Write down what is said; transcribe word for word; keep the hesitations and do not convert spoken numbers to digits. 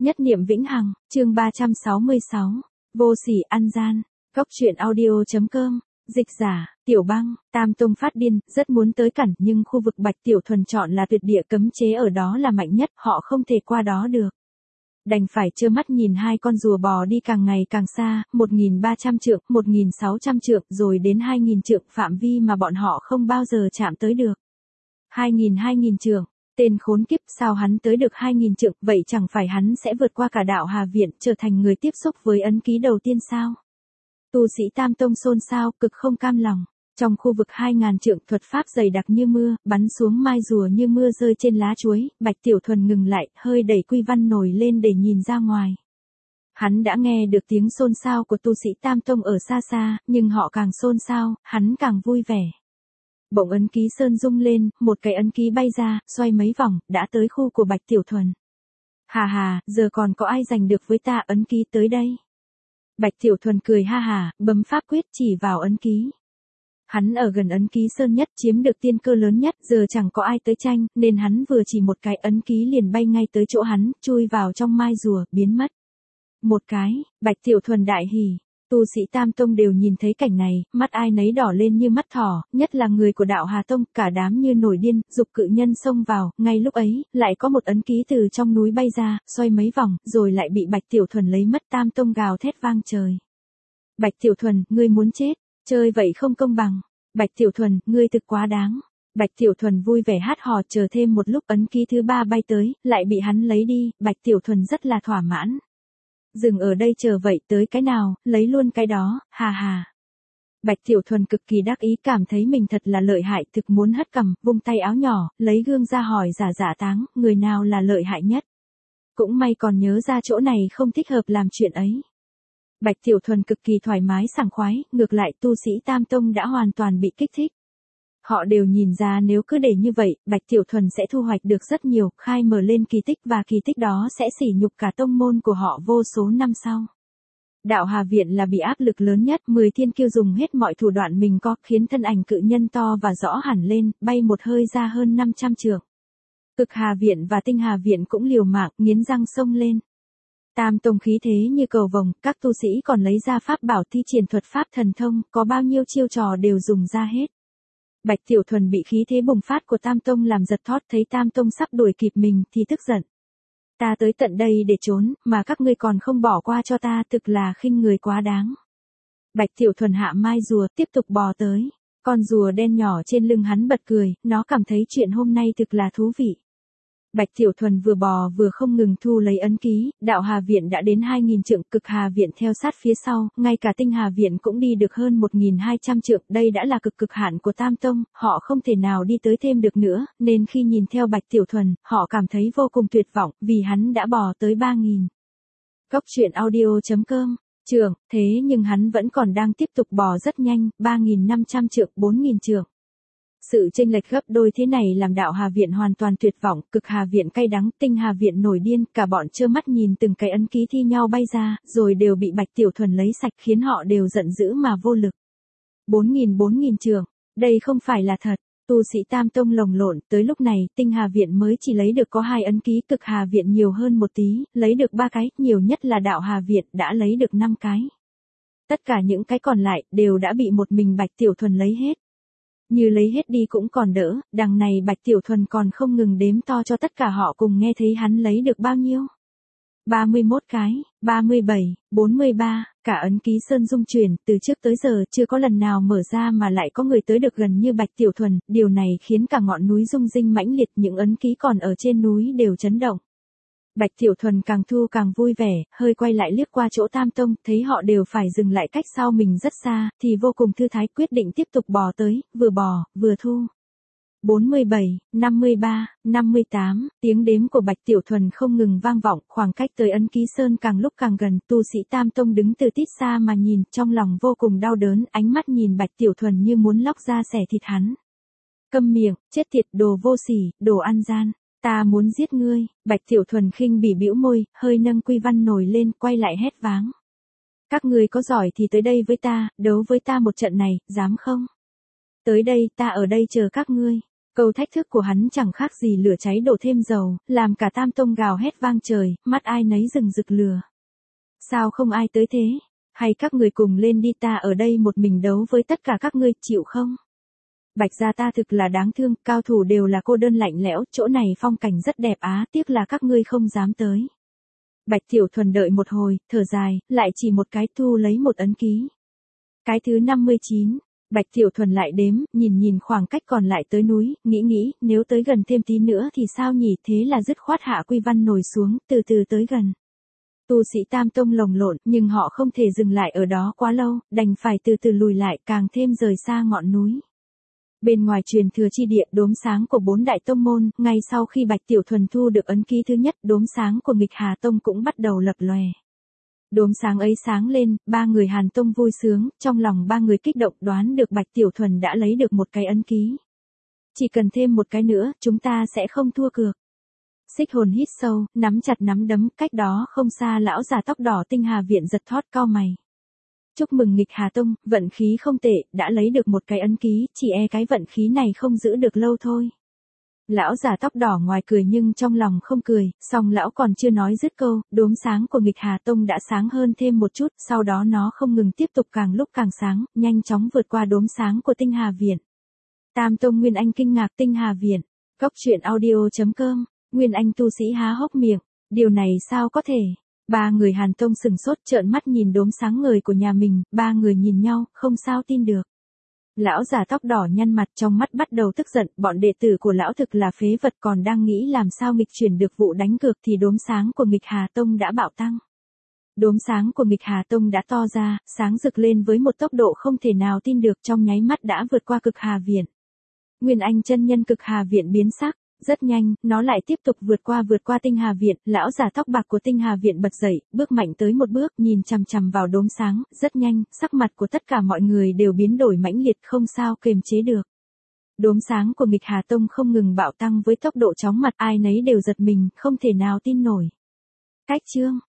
Nhất niệm vĩnh hằng, chương ba trăm sáu mươi sáu, vô sỉ ăn gian, góc truyện audio.com, dịch giả, Tiểu Băng, Tam Tông phát điên, rất muốn tới cản nhưng khu vực Bạch Tiểu Thuần chọn là tuyệt địa cấm chế ở đó là mạnh nhất, họ không thể qua đó được. Đành phải trơ mắt nhìn hai con rùa bò đi càng ngày càng xa, một nghìn ba trăm trượng, một nghìn sáu trăm trượng, rồi đến hai nghìn trượng, phạm vi mà bọn họ không bao giờ chạm tới được. hai nghìn hai nghìn trượng, tên khốn kiếp, sao hắn tới được hai nghìn trượng, vậy chẳng phải hắn sẽ vượt qua cả đạo Hà Viện, trở thành người tiếp xúc với ấn ký đầu tiên sao? Tu sĩ Tam Tông xôn xao, cực không cam lòng. Trong khu vực hai ngàn trượng, thuật pháp dày đặc như mưa, bắn xuống mai rùa như mưa rơi trên lá chuối, Bạch Tiểu Thuần ngừng lại, hơi đẩy quy văn nổi lên để nhìn ra ngoài. Hắn đã nghe được tiếng xôn xao của tu sĩ Tam Tông ở xa xa, nhưng họ càng xôn xao, hắn càng vui vẻ. Bỗng ấn ký sơn rung lên, một cái ấn ký bay ra, xoay mấy vòng, đã tới khu của Bạch Tiểu Thuần. Hà hà, giờ còn có ai giành được với ta, ấn ký tới đây. Bạch Tiểu Thuần cười ha hà, bấm pháp quyết chỉ vào ấn ký. Hắn ở gần ấn ký sơn nhất, chiếm được tiên cơ lớn nhất, giờ chẳng có ai tới tranh, nên hắn vừa chỉ một cái ấn ký liền bay ngay tới chỗ hắn, chui vào trong mai rùa, biến mất. Một cái, Bạch Tiểu Thuần đại hỉ. Tu sĩ Tam Tông đều nhìn thấy cảnh này, mắt ai nấy đỏ lên như mắt thỏ, nhất là người của đạo Hà Tông, cả đám như nổi điên, dục cự nhân xông vào, ngay lúc ấy, lại có một ấn ký từ trong núi bay ra, xoay mấy vòng, rồi lại bị Bạch Tiểu Thuần lấy mất. Tam Tông gào thét vang trời. Bạch Tiểu Thuần, ngươi muốn chết, chơi vậy không công bằng. Bạch Tiểu Thuần, ngươi thực quá đáng. Bạch Tiểu Thuần vui vẻ hát hò, chờ thêm một lúc ấn ký thứ ba bay tới, lại bị hắn lấy đi, Bạch Tiểu Thuần rất là thỏa mãn. Dừng ở đây chờ vậy, tới cái nào, lấy luôn cái đó, hà hà. Bạch Tiểu Thuần cực kỳ đắc ý, cảm thấy mình thật là lợi hại, thực muốn hất cằm, vung tay áo nhỏ, lấy gương ra hỏi giả giả táng, người nào là lợi hại nhất. Cũng may còn nhớ ra chỗ này không thích hợp làm chuyện ấy. Bạch Tiểu Thuần cực kỳ thoải mái sảng khoái, ngược lại tu sĩ Tam Tông đã hoàn toàn bị kích thích. Họ đều nhìn ra nếu cứ để như vậy, Bạch Tiểu Thuần sẽ thu hoạch được rất nhiều, khai mở lên kỳ tích và kỳ tích đó sẽ sỉ nhục cả tông môn của họ vô số năm sau. Đạo Hà Viện là bị áp lực lớn nhất, mười thiên kiêu dùng hết mọi thủ đoạn mình có, khiến thân ảnh cự nhân to và rõ hẳn lên, bay một hơi ra hơn năm trăm trượng. Cực Hà Viện và Tinh Hà Viện cũng liều mạng, nghiến răng xông lên. Tam Tông khí thế như cầu vồng, các tu sĩ còn lấy ra pháp bảo thi triển thuật pháp thần thông, có bao nhiêu chiêu trò đều dùng ra hết. Bạch Tiểu Thuần bị khí thế bùng phát của Tam Tông làm giật thót, thấy Tam Tông sắp đuổi kịp mình thì tức giận. Ta tới tận đây để trốn, mà các ngươi còn không bỏ qua cho ta, thực là khinh người quá đáng. Bạch Tiểu Thuần hạ mai rùa, tiếp tục bò tới. Con rùa đen nhỏ trên lưng hắn bật cười, nó cảm thấy chuyện hôm nay thực là thú vị. Bạch Tiểu Thuần vừa bò vừa không ngừng thu lấy ấn ký, đạo Hà Viện đã đến hai nghìn trượng, Cực Hà Viện theo sát phía sau, ngay cả Tinh Hà Viện cũng đi được hơn một nghìn hai trăm trượng, đây đã là cực cực hạn của Tam Tông, họ không thể nào đi tới thêm được nữa, nên khi nhìn theo Bạch Tiểu Thuần, họ cảm thấy vô cùng tuyệt vọng, vì hắn đã bò tới ba nghìn. Góc truyện audio.com, trượng, thế nhưng hắn vẫn còn đang tiếp tục bò rất nhanh, ba nghìn năm trăm trượng, bốn nghìn trượng. Sự chênh lệch gấp đôi thế này làm đạo Hà Viện hoàn toàn tuyệt vọng, Cực Hà Viện cay đắng, Tinh Hà Viện nổi điên, cả bọn trơ mắt nhìn từng cái ấn ký thi nhau bay ra, rồi đều bị Bạch Tiểu Thuần lấy sạch, khiến họ đều giận dữ mà vô lực. bốn nghìn bốn nghìn trượng, đây không phải là thật. Tu sĩ Tam Tông lồng lộn, tới lúc này, Tinh Hà Viện mới chỉ lấy được có hai ấn ký, Cực Hà Viện nhiều hơn một tí, lấy được ba cái, nhiều nhất là đạo Hà Viện đã lấy được năm cái. Tất cả những cái còn lại đều đã bị một mình Bạch Tiểu Thuần lấy hết. Như lấy hết đi cũng còn đỡ, đằng này Bạch Tiểu Thuần còn không ngừng đếm to cho tất cả họ cùng nghe thấy hắn lấy được bao nhiêu. ba mươi mốt cái, ba mươi bảy, bốn mươi ba, cả ấn ký sơn dung chuyển, từ trước tới giờ chưa có lần nào mở ra mà lại có người tới được gần như Bạch Tiểu Thuần, điều này khiến cả ngọn núi rung rinh mãnh liệt, những ấn ký còn ở trên núi đều chấn động. Bạch Tiểu Thuần càng thu càng vui vẻ, hơi quay lại liếc qua chỗ Tam Tông, thấy họ đều phải dừng lại cách sau mình rất xa, thì vô cùng thư thái, quyết định tiếp tục bò tới, vừa bò, vừa thu. bốn mươi bảy, năm mươi ba, năm mươi tám, tiếng đếm của Bạch Tiểu Thuần không ngừng vang vọng, khoảng cách tới ấn ký sơn càng lúc càng gần, tu sĩ Tam Tông đứng từ tít xa mà nhìn, trong lòng vô cùng đau đớn, ánh mắt nhìn Bạch Tiểu Thuần như muốn lóc ra xẻ thịt hắn. Câm miệng, chết tiệt, đồ vô sỉ, đồ ăn gian. Ta muốn giết ngươi. Bạch Tiểu Thuần khinh bỉ bĩu môi, hơi nâng quy văn nổi lên, quay lại hét váng. Các ngươi có giỏi thì tới đây với ta, đấu với ta một trận này, dám không? Tới đây, ta ở đây chờ các ngươi. Câu thách thức của hắn chẳng khác gì lửa cháy đổ thêm dầu, làm cả Tam Tông gào hét vang trời, mắt ai nấy rừng rực lửa. Sao không ai tới thế? Hay các người cùng lên đi, ta ở đây một mình đấu với tất cả các ngươi, chịu không? Bạch gia ta thực là đáng thương, cao thủ đều là cô đơn lạnh lẽo, chỗ này phong cảnh rất đẹp á, tiếc là các ngươi không dám tới. Bạch Tiểu Thuần đợi một hồi, thở dài, lại chỉ một cái thu lấy một ấn ký. Cái thứ năm mươi chín, Bạch Tiểu Thuần lại đếm, nhìn nhìn khoảng cách còn lại tới núi, nghĩ nghĩ, nếu tới gần thêm tí nữa thì sao nhỉ, thế là dứt khoát hạ quy văn nổi xuống, từ từ tới gần. Tu sĩ Tam Tông lồng lộn, nhưng họ không thể dừng lại ở đó quá lâu, đành phải từ từ lùi lại, càng thêm rời xa ngọn núi. Bên ngoài truyền thừa chi địa, đốm sáng của bốn đại tông môn, ngay sau khi Bạch Tiểu Thuần thu được ấn ký thứ nhất, đốm sáng của Nghịch Hà Tông cũng bắt đầu lập lòe. Đốm sáng ấy sáng lên, ba người Hàn Tông vui sướng, trong lòng ba người kích động, đoán được Bạch Tiểu Thuần đã lấy được một cái ấn ký. Chỉ cần thêm một cái nữa, chúng ta sẽ không thua cược. Xích Hồn hít sâu, nắm chặt nắm đấm, cách đó không xa lão già tóc đỏ Tinh Hà Viện giật thót cau mày. Chúc mừng Nghịch Hà Tông, vận khí không tệ, đã lấy được một cái ấn ký, chỉ e cái vận khí này không giữ được lâu thôi. Lão già tóc đỏ ngoài cười nhưng trong lòng không cười, song lão còn chưa nói dứt câu, đốm sáng của Nghịch Hà Tông đã sáng hơn thêm một chút, sau đó nó không ngừng tiếp tục càng lúc càng sáng, nhanh chóng vượt qua đốm sáng của Tinh Hà Viện. Tam Tông Nguyên Anh kinh ngạc, Tinh Hà Viện, Cốc Truyện Audio chấm com, Nguyên Anh tu sĩ há hốc miệng, điều này sao có thể? Ba người Hàn Tông sừng sốt trợn mắt nhìn đốm sáng ngời của nhà mình, ba người nhìn nhau, không sao tin được. Lão già tóc đỏ nhăn mặt, trong mắt bắt đầu tức giận, bọn đệ tử của lão thực là phế vật, còn đang nghĩ làm sao nghịch chuyển được vụ đánh cược thì đốm sáng của Nghịch Hà Tông đã bạo tăng. Đốm sáng của Nghịch Hà Tông đã to ra, sáng rực lên với một tốc độ không thể nào tin được, trong nháy mắt đã vượt qua Cực Hà Viện. Nguyên Anh chân nhân Cực Hà Viện biến sắc. Rất nhanh, nó lại tiếp tục vượt qua vượt qua Tinh Hà Viện, lão già tóc bạc của Tinh Hà Viện bật dậy, bước mạnh tới một bước, nhìn chằm chằm vào đốm sáng, rất nhanh, sắc mặt của tất cả mọi người đều biến đổi mãnh liệt, không sao kềm chế được. Đốm sáng của Nghịch Hà Tông không ngừng bạo tăng với tốc độ chóng mặt, ai nấy đều giật mình, không thể nào tin nổi. Cách chương